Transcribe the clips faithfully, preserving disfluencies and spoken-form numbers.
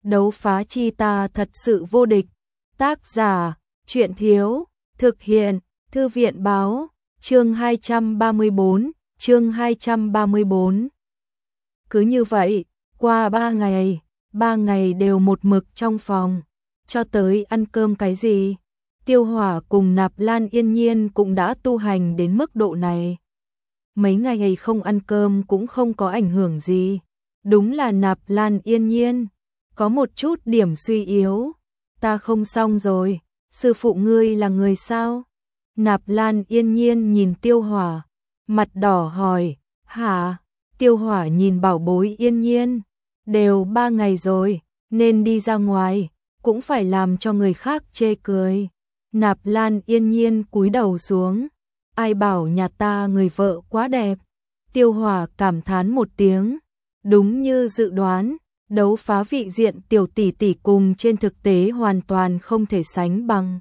đấu phá chi ta thật sự vô địch. Tác giả, Truyện Thiếu, thực hiện, Thư viện Báo, chương hai trăm ba mươi bốn, chương hai trăm ba mươi bốn. Cứ như vậy, qua ba ngày, ba ngày đều một mực trong phòng, cho tới ăn cơm cái gì. Tiêu Hỏa cùng Nạp Lan Yên Nhiên cũng đã tu hành đến mức độ này. Mấy ngày không ăn cơm cũng không có ảnh hưởng gì. Đúng là Nạp Lan Yên Nhiên có một chút điểm suy yếu. Ta không xong rồi, sư phụ ngươi là người sao? Nạp Lan Yên Nhiên nhìn Tiêu Hỏa, mặt đỏ hỏi, hả? Tiêu Hỏa nhìn bảo bối Yên Nhiên, đều ba ngày rồi, nên đi ra ngoài, cũng phải làm cho người khác chê cười. Nạp Lan Yên Nhiên cúi đầu xuống, ai bảo nhà ta người vợ quá đẹp. Tiêu Hỏa cảm thán một tiếng, đúng như dự đoán, đấu phá vị diện tiểu tỷ tỷ cùng trên thực tế hoàn toàn không thể sánh bằng.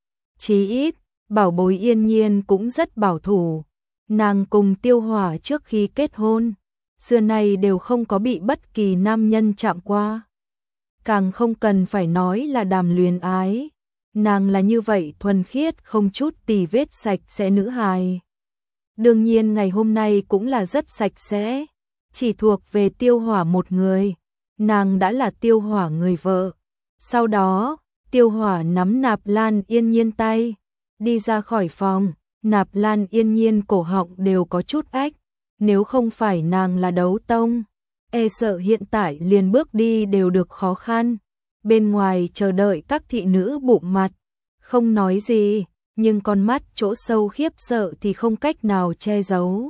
Chí ít, bảo bối Yên Nhiên cũng rất bảo thủ, nàng cùng Tiêu Hỏa trước khi kết hôn, xưa nay đều không có bị bất kỳ nam nhân chạm qua. Càng không cần phải nói là đàm luyến ái, nàng là như vậy thuần khiết không chút tì vết sạch sẽ nữ hài. Đương nhiên ngày hôm nay cũng là rất sạch sẽ, chỉ thuộc về Tiêu Hỏa một người, nàng đã là Tiêu Hỏa người vợ. Sau đó, Tiêu Hỏa nắm Nạp Lan Yên Nhiên tay, đi ra khỏi phòng. Nạp Lan Yên Nhiên cổ họng đều có chút ách, nếu không phải nàng là đấu tông, e sợ hiện tại liền bước đi đều được khó khăn. Bên ngoài chờ đợi các thị nữ bụng mặt, không nói gì, nhưng con mắt chỗ sâu khiếp sợ thì không cách nào che giấu.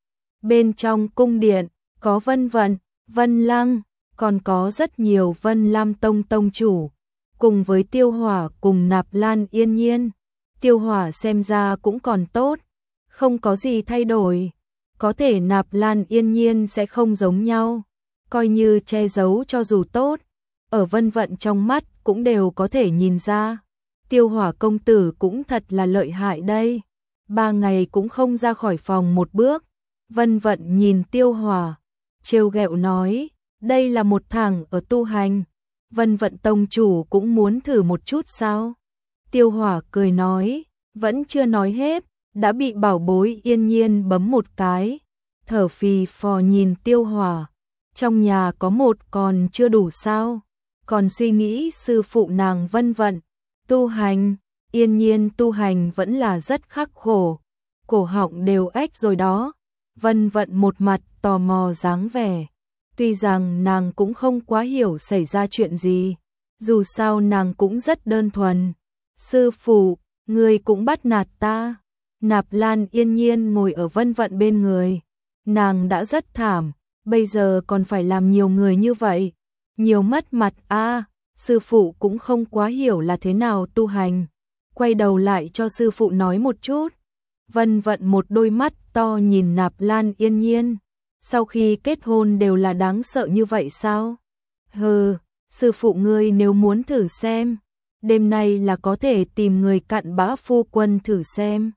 Bên trong cung điện, có Vân Vận, Vân Lăng, còn có rất nhiều Vân Lam Tông tông chủ, cùng với Tiêu Hỏa cùng Nạp Lan Yên Nhiên. Tiêu Hỏa xem ra cũng còn tốt, không có gì thay đổi. Có thể Nạp Lan Yên Nhiên sẽ không giống nhau, coi như che giấu cho dù tốt, ở Vân Vận trong mắt cũng đều có thể nhìn ra. Tiêu Hỏa công tử cũng thật là lợi hại đây, ba ngày cũng không ra khỏi phòng một bước. Vân Vận nhìn Tiêu Hỏa, trêu ghẹo nói, đây là một thằng ở tu hành, Vân Vận tông chủ cũng muốn thử một chút sao? Tiêu Hỏa cười nói, vẫn chưa nói hết, đã bị bảo bối Yên Nhiên bấm một cái, thở phì phò nhìn Tiêu Hỏa, trong nhà có một còn chưa đủ sao? Còn suy nghĩ sư phụ nàng Vân Vận tu hành, Yên Nhiên tu hành vẫn là rất khắc khổ, cổ họng đều ếch rồi đó. Vân Vận một mặt tò mò dáng vẻ, tuy rằng nàng cũng không quá hiểu xảy ra chuyện gì, dù sao nàng cũng rất đơn thuần. Sư phụ, người cũng bắt nạt ta. Nạp Lan Yên Nhiên ngồi ở Vân Vận bên người, nàng đã rất thảm, bây giờ còn phải làm nhiều người như vậy, nhiều mất mặt a. À, sư phụ cũng không quá hiểu là thế nào tu hành, quay đầu lại cho sư phụ nói một chút. Vân Vận một đôi mắt to nhìn Nạp Lan Yên Nhiên, sau khi kết hôn đều là đáng sợ như vậy sao? Hừ, sư phụ ngươi nếu muốn thử xem, đêm nay là có thể tìm người cặn bã phu quân thử xem.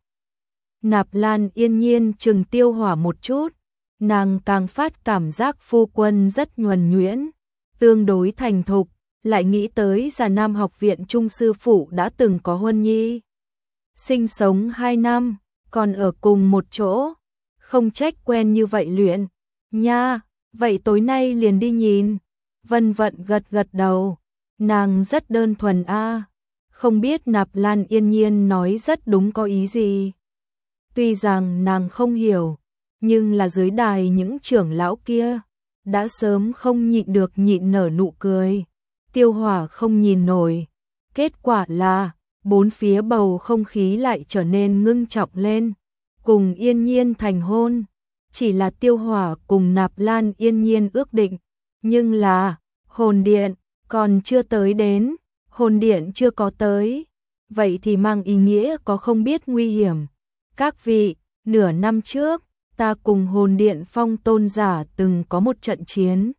Nạp Lan Yên Nhiên chừng Tiêu Hỏa một chút, nàng càng phát cảm giác phu quân rất nhuần nhuyễn, tương đối thành thục, lại nghĩ tới Già Nam học viện trung sư phụ đã từng có huân nhi. Sinh sống hai năm, còn ở cùng một chỗ, không trách quen như vậy luyện. Nha, vậy tối nay liền đi nhìn. Vân Vận gật gật đầu, nàng rất đơn thuần a, à. Không biết Nạp Lan Yên Nhiên nói rất đúng có ý gì. Tuy rằng nàng không hiểu, nhưng là dưới đài những trưởng lão kia đã sớm không nhịn được nhịn nở nụ cười. Tiêu Hỏa không nhìn nổi, kết quả là bốn phía bầu không khí lại trở nên ngưng trọng lên, cùng Yên Nhiên thành hôn. Chỉ là Tiêu Hỏa cùng Nạp Lan Yên Nhiên ước định, nhưng là hồn điện còn chưa tới đến, hồn điện chưa có tới, vậy thì mang ý nghĩa có không biết nguy hiểm. Các vị, nửa năm trước, ta cùng hồn điện phong tôn giả từng có một trận chiến,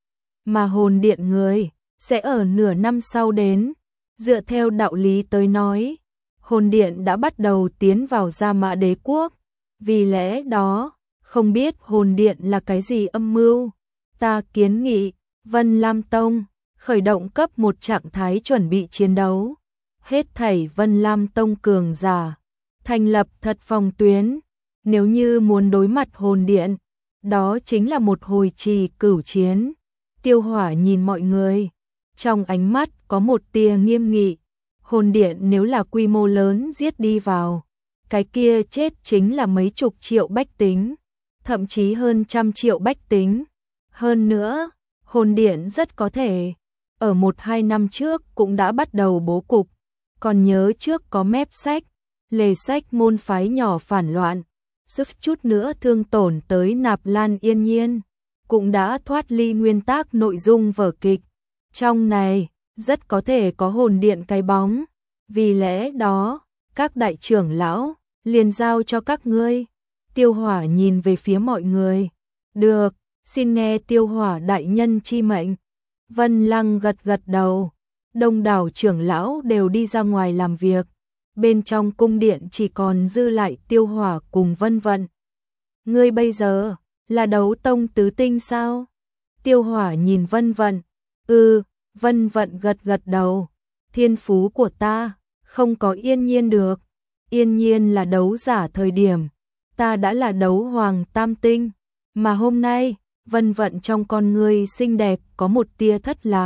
mà hồn điện người sẽ ở nửa năm sau đến. Dựa theo đạo lý tới nói, hồn điện đã bắt đầu tiến vào Gia Mã Đế quốc, vì lẽ đó không biết hồn điện là cái gì âm mưu. Ta kiến nghị Vân Lam Tông khởi động cấp một trạng thái chuẩn bị chiến đấu. Hết thảy Vân Lam Tông cường giả, thành lập thật phòng tuyến, nếu như muốn đối mặt hồn điện, đó chính là một hồi trì cửu chiến. Tiêu Hỏa nhìn mọi người, trong ánh mắt có một tia nghiêm nghị, hồn điện nếu là quy mô lớn giết đi vào, cái kia chết chính là mấy chục triệu bách tính, thậm chí hơn trăm triệu bách tính. Hơn nữa, hồn điện rất có thể ở một hai năm trước cũng đã bắt đầu bố cục, còn nhớ trước có mép sách, lề sách môn phái nhỏ phản loạn, sức chút nữa thương tổn tới Nạp Lan Yên Nhiên, cũng đã thoát ly nguyên tắc nội dung vở kịch. Trong này, rất có thể có hồn điện cái bóng, vì lẽ đó, các đại trưởng lão, liền giao cho các ngươi. Tiêu Hỏa nhìn về phía mọi người. Được, xin nghe Tiêu Hỏa đại nhân chi mệnh. Vân Lăng gật gật đầu, đông đảo trưởng lão đều đi ra ngoài làm việc. Bên trong cung điện chỉ còn dư lại Tiêu Hỏa cùng Vân Vận. Ngươi bây giờ, là đấu tông tứ tinh sao? Tiêu Hỏa nhìn Vân Vận. Ừ, Vân Vận gật gật đầu. Thiên phú của ta, không có Yên Nhiên được. Yên Nhiên là đấu giả thời điểm, ta đã là đấu hoàng tam tinh. Mà hôm nay, Vân Vận trong con ngươi xinh đẹp có một tia thất lạc.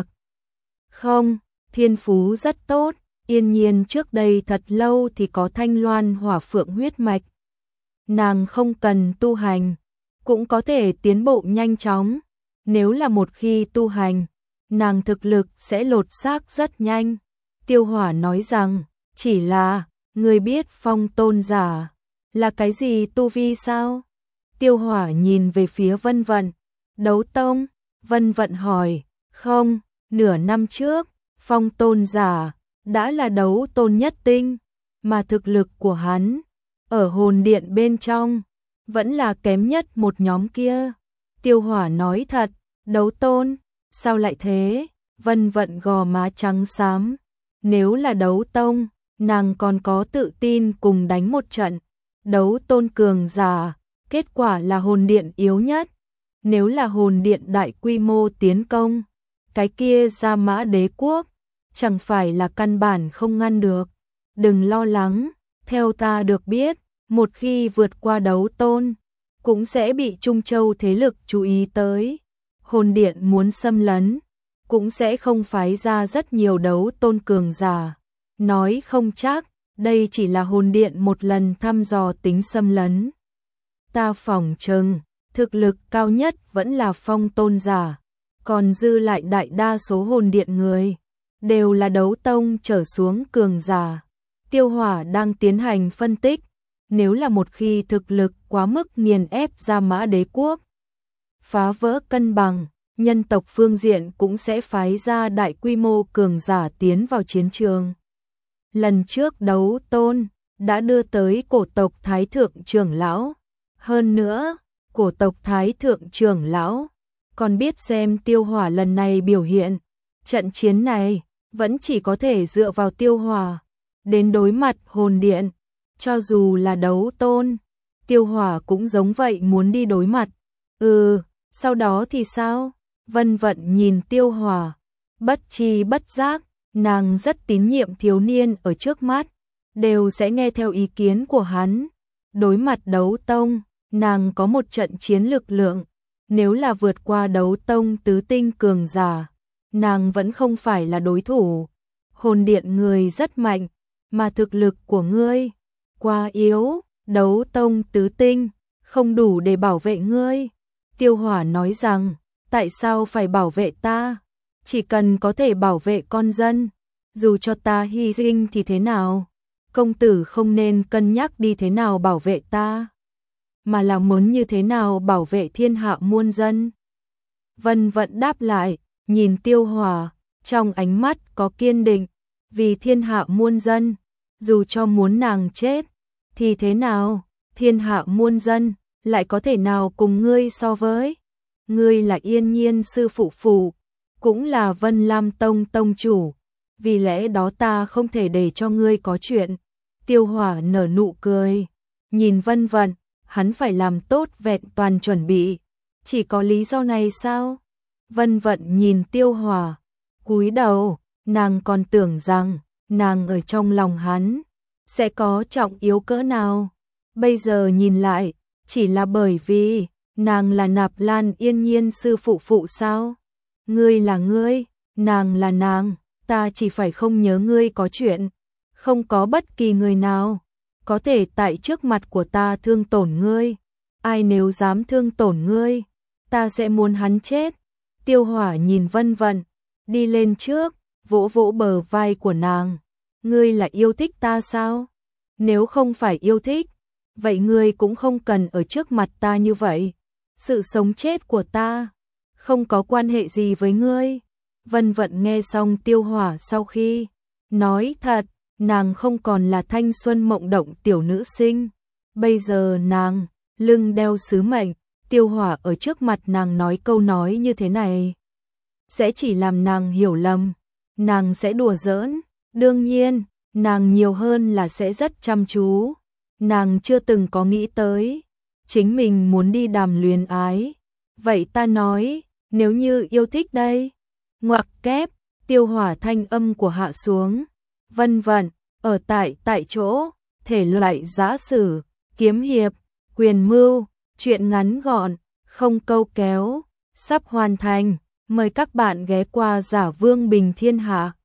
Không, thiên phú rất tốt. Yên Nhiên trước đây thật lâu thì có thanh loan hỏa phượng huyết mạch. Nàng không cần tu hành, cũng có thể tiến bộ nhanh chóng. Nếu là một khi tu hành, nàng thực lực sẽ lột xác rất nhanh. Tiêu Hỏa nói rằng, chỉ là, người biết phong tôn giả là cái gì tu vi sao? Tiêu Hỏa nhìn về phía Vân Vận. Đấu tông? Vân Vận hỏi. Không, nửa năm trước, phong tôn giả đã là đấu tôn nhất tinh, mà thực lực của hắn ở hồn điện bên trong vẫn là kém nhất một nhóm kia. Tiêu Hỏa nói thật. Đấu tôn? Sao lại thế? Vân Vận gò má trắng xám. Nếu là đấu tông, nàng còn có tự tin cùng đánh một trận. Đấu tôn cường giả, kết quả là hồn điện yếu nhất. Nếu là hồn điện đại quy mô tiến công, cái kia Gia Mã Đế quốc, chẳng phải là căn bản không ngăn được. Đừng lo lắng, theo ta được biết, một khi vượt qua đấu tôn, cũng sẽ bị Trung Châu thế lực chú ý tới. Hồn điện muốn xâm lấn, cũng sẽ không phái ra rất nhiều đấu tôn cường giả. Nói không chắc, đây chỉ là hồn điện một lần thăm dò tính xâm lấn. Ta phỏng chừng, thực lực cao nhất vẫn là phong tôn giả, còn dư lại đại đa số hồn điện người, đều là đấu tông trở xuống cường giả. Tiêu Hỏa đang tiến hành phân tích, nếu là một khi thực lực quá mức nghiền ép Gia Mã Đế quốc, phá vỡ cân bằng, nhân tộc phương diện cũng sẽ phái ra đại quy mô cường giả tiến vào chiến trường. Lần trước đấu tôn đã đưa tới cổ tộc Thái Thượng trưởng lão. Hơn nữa, cổ tộc Thái Thượng trưởng lão còn biết xem Tiêu Hỏa lần này biểu hiện. Trận chiến này vẫn chỉ có thể dựa vào Tiêu Hỏa đến đối mặt hồn điện. Cho dù là đấu tôn, Tiêu Hỏa cũng giống vậy muốn đi đối mặt. Ừ, sau đó thì sao? Vân Vận nhìn Tiêu Hỏa, bất tri bất giác, nàng rất tín nhiệm thiếu niên ở trước mắt, đều sẽ nghe theo ý kiến của hắn. Đối mặt đấu tông, nàng có một trận chiến lực lượng, nếu là vượt qua đấu tông tứ tinh cường giả, nàng vẫn không phải là đối thủ. Hồn điện người rất mạnh, mà thực lực của ngươi quá yếu, đấu tông tứ tinh không đủ để bảo vệ ngươi. Tiêu Hỏa nói rằng, tại sao phải bảo vệ ta? Chỉ cần có thể bảo vệ con dân, dù cho ta hy sinh thì thế nào? Công tử không nên cân nhắc đi thế nào bảo vệ ta, mà là muốn như thế nào bảo vệ thiên hạ muôn dân. Vân Vận đáp lại, nhìn Tiêu Hỏa, trong ánh mắt có kiên định, vì thiên hạ muôn dân, dù cho muốn nàng chết, thì thế nào? Thiên hạ muôn dân, lại có thể nào cùng ngươi so với? Ngươi là Yên Nhiên sư phụ phụ, cũng là Vân Lam Tông tông chủ, vì lẽ đó ta không thể để cho ngươi có chuyện. Tiêu Hỏa nở nụ cười, nhìn Vân Vận, hắn phải làm tốt vẹn toàn chuẩn bị. Chỉ có lý do này sao? Vân Vận nhìn Tiêu Hỏa, Cúi đầu, nàng còn tưởng rằng nàng ở trong lòng hắn sẽ có trọng yếu cỡ nào. Bây giờ nhìn lại, chỉ là bởi vì nàng là Nạp Lan Yên Nhiên sư phụ phụ sao? Ngươi là ngươi, nàng là nàng, ta chỉ phải không nhớ ngươi có chuyện, không có bất kỳ người nào có thể tại trước mặt của ta thương tổn ngươi. Ai nếu dám thương tổn ngươi, ta sẽ muốn hắn chết. Tiêu Hỏa nhìn Vân Vận, đi lên trước, vỗ vỗ bờ vai của nàng. Ngươi là yêu thích ta sao? Nếu không phải yêu thích, vậy ngươi cũng không cần ở trước mặt ta như vậy. Sự sống chết của ta không có quan hệ gì với ngươi. Vân Vận nghe xong Tiêu Hỏa sau khi nói thật, nàng không còn là thanh xuân mộng động tiểu nữ sinh. Bây giờ nàng lưng đeo sứ mệnh, Tiêu Hỏa ở trước mặt nàng nói câu nói như thế này sẽ chỉ làm nàng hiểu lầm, nàng sẽ đùa giỡn. Đương nhiên, nàng nhiều hơn là sẽ rất chăm chú. Nàng chưa từng có nghĩ tới chính mình muốn đi đàm luyến ái. Vậy ta nói, nếu như yêu thích đây? Ngoặc kép, Tiêu Hỏa thanh âm của hạ xuống. Vân Vận, ở tại tại chỗ, thể loại giã sử, kiếm hiệp, quyền mưu, truyện ngắn gọn, không câu kéo, sắp hoàn thành. Mời các bạn ghé qua Giả Vương Bình Thiên Hạ.